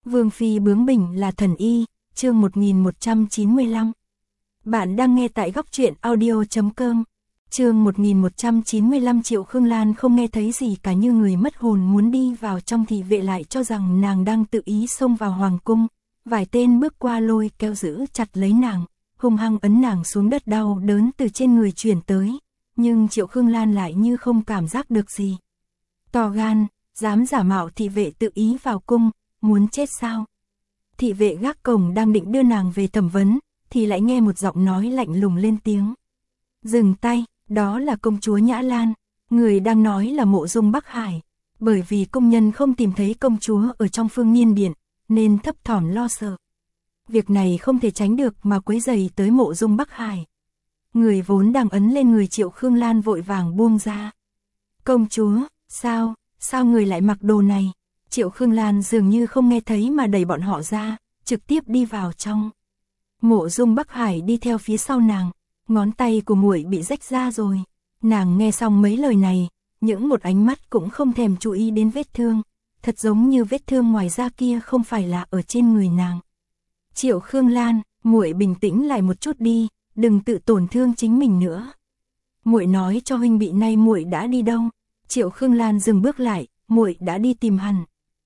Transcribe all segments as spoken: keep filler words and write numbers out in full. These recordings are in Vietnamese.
Vương phi bướng bỉnh là thần y, chương một nghìn một trăm chín mươi lăm. Bạn đang nghe tại góc truyện audio chấm com. Chương một nghìn một trăm chín mươi lăm. Triệu Khương Lan không nghe thấy gì cả, như người mất hồn, muốn đi vào trong thì vệ lại cho rằng nàng đang tự ý xông vào hoàng cung. Vài tên bước qua lôi kéo giữ chặt lấy nàng, hung hăng ấn nàng xuống đất, đau đớn từ trên người truyền tới. Nhưng Triệu Khương Lan lại như không cảm giác được gì. To gan, dám giả mạo thị vệ tự ý vào cung, muốn chết sao? Thị vệ gác cổng đang định đưa nàng về thẩm vấn, thì lại nghe một giọng nói lạnh lùng lên tiếng. Dừng tay, đó là công chúa Nhã Lan, người đang nói là Mộ Dung Bắc Hải. Bởi vì công nhân không tìm thấy công chúa ở trong Phương Nhiên Điện, nên thấp thỏm lo sợ. Việc này không thể tránh được mà quấy rầy tới Mộ Dung Bắc Hải. Người vốn đang ấn lên người Triệu Khương Lan vội vàng buông ra. Công chúa, sao, sao người lại mặc đồ này? Triệu Khương Lan dường như không nghe thấy mà đẩy bọn họ ra, trực tiếp đi vào trong. Mộ Dung Bắc Hải đi theo phía sau nàng, ngón tay của muội bị rách ra rồi. Nàng nghe xong mấy lời này, những một ánh mắt cũng không thèm chú ý đến vết thương, thật giống như vết thương ngoài da kia không phải là ở trên người nàng. Triệu Khương Lan, muội bình tĩnh lại một chút đi, đừng tự tổn thương chính mình nữa. Muội nói cho huynh bị nay muội đã đi đâu? Triệu Khương Lan dừng bước lại, muội đã đi tìm hắn.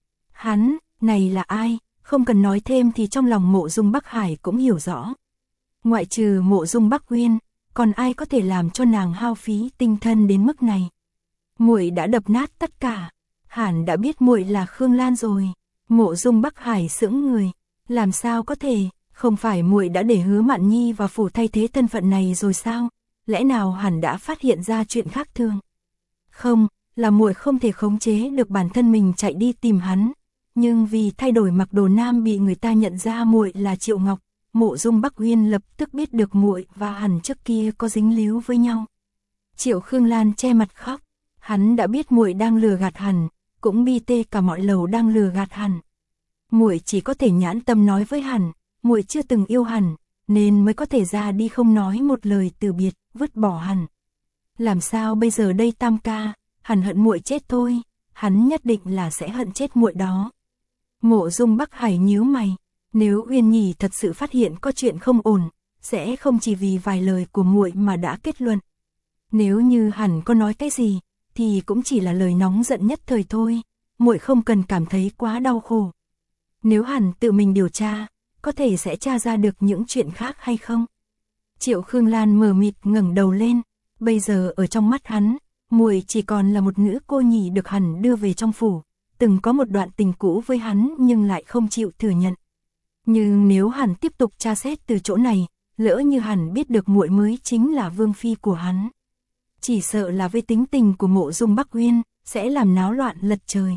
Hắn, này là ai? Không cần nói thêm thì trong lòng Mộ Dung Bắc Hải cũng hiểu rõ. Ngoại trừ Mộ Dung Bắc Uyên, còn ai có thể làm cho nàng hao phí tinh thần đến mức này? Muội đã đập nát tất cả. Hẳn đã biết muội là Khương Lan rồi. Mộ Dung Bắc Hải sững người, làm sao có thể? Không phải muội đã để Hứa Mạn Nhi vào phủ thay thế thân phận này rồi sao? Lẽ nào hắn đã phát hiện ra chuyện khác thường? Không, là muội không thể khống chế được bản thân mình chạy đi tìm hắn. Nhưng vì thay đổi mặc đồ nam bị người ta nhận ra muội là Triệu Ngọc, Mộ Dung Bắc Uyên lập tức biết được muội và hắn trước kia có dính líu với nhau. Triệu Khương Lan che mặt khóc, hắn đã biết muội đang lừa gạt hắn, cũng bi tê cả mọi lầu đang lừa gạt hắn. Muội chỉ có thể nhãn tâm nói với hắn, muội chưa từng yêu hắn, nên mới có thể ra đi không nói một lời từ biệt, vứt bỏ hắn. Làm sao bây giờ đây tam ca? Hắn hận muội chết thôi, hắn nhất định là sẽ hận chết muội đó. Mộ Dung Bắc Hải nhíu mày, nếu Uyên Nhi thật sự phát hiện có chuyện không ổn, sẽ không chỉ vì vài lời của muội mà đã kết luận. Nếu như hắn có nói cái gì, thì cũng chỉ là lời nóng giận nhất thời thôi, muội không cần cảm thấy quá đau khổ. Nếu hắn tự mình điều tra, có thể sẽ tra ra được những chuyện khác hay không? Triệu Khương Lan mờ mịt ngẩng đầu lên, bây giờ ở trong mắt hắn, muội chỉ còn là một nữ cô nhì được hắn đưa về trong phủ, từng có một đoạn tình cũ với hắn nhưng lại không chịu thừa nhận. Nhưng nếu hắn tiếp tục tra xét từ chỗ này, lỡ như hắn biết được muội mới chính là vương phi của hắn, chỉ sợ là với tính tình của Mộ Dung Bắc Uyên, sẽ làm náo loạn lật trời.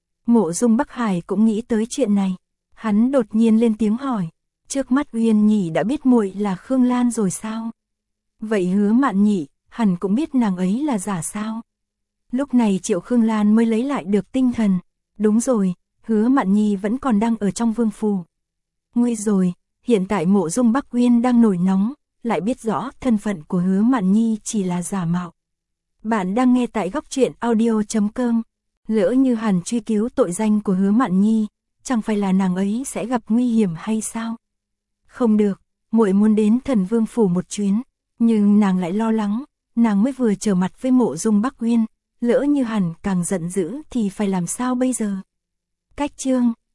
Mộ Dung Bắc Hải cũng nghĩ tới chuyện này, hắn đột nhiên lên tiếng hỏi, trước mắt Uyên Nhỉ đã biết muội là Khương Lan rồi sao? Vậy Hứa Mạn Nhỉ, hắn cũng biết nàng ấy là giả sao? Lúc này Triệu Khương Lan mới lấy lại được tinh thần. Đúng rồi, Hứa Mạn Nhi vẫn còn đang ở trong vương phủ. Nguy rồi, hiện tại Mộ Dung Bắc Uyên đang nổi nóng, lại biết rõ thân phận của Hứa Mạn Nhi chỉ là giả mạo. Bạn đang nghe tại góc truyện audio chấm com. Lỡ như hắn truy cứu tội danh của Hứa Mạn Nhi, chẳng phải là nàng ấy sẽ gặp nguy hiểm hay sao? Không được, muội muốn đến Thần Vương phủ một chuyến, nhưng nàng lại lo lắng, nàng mới vừa trở mặt với Mộ Dung Bắc Uyên, lỡ như hắn càng giận dữ thì phải làm sao bây giờ? Cách chương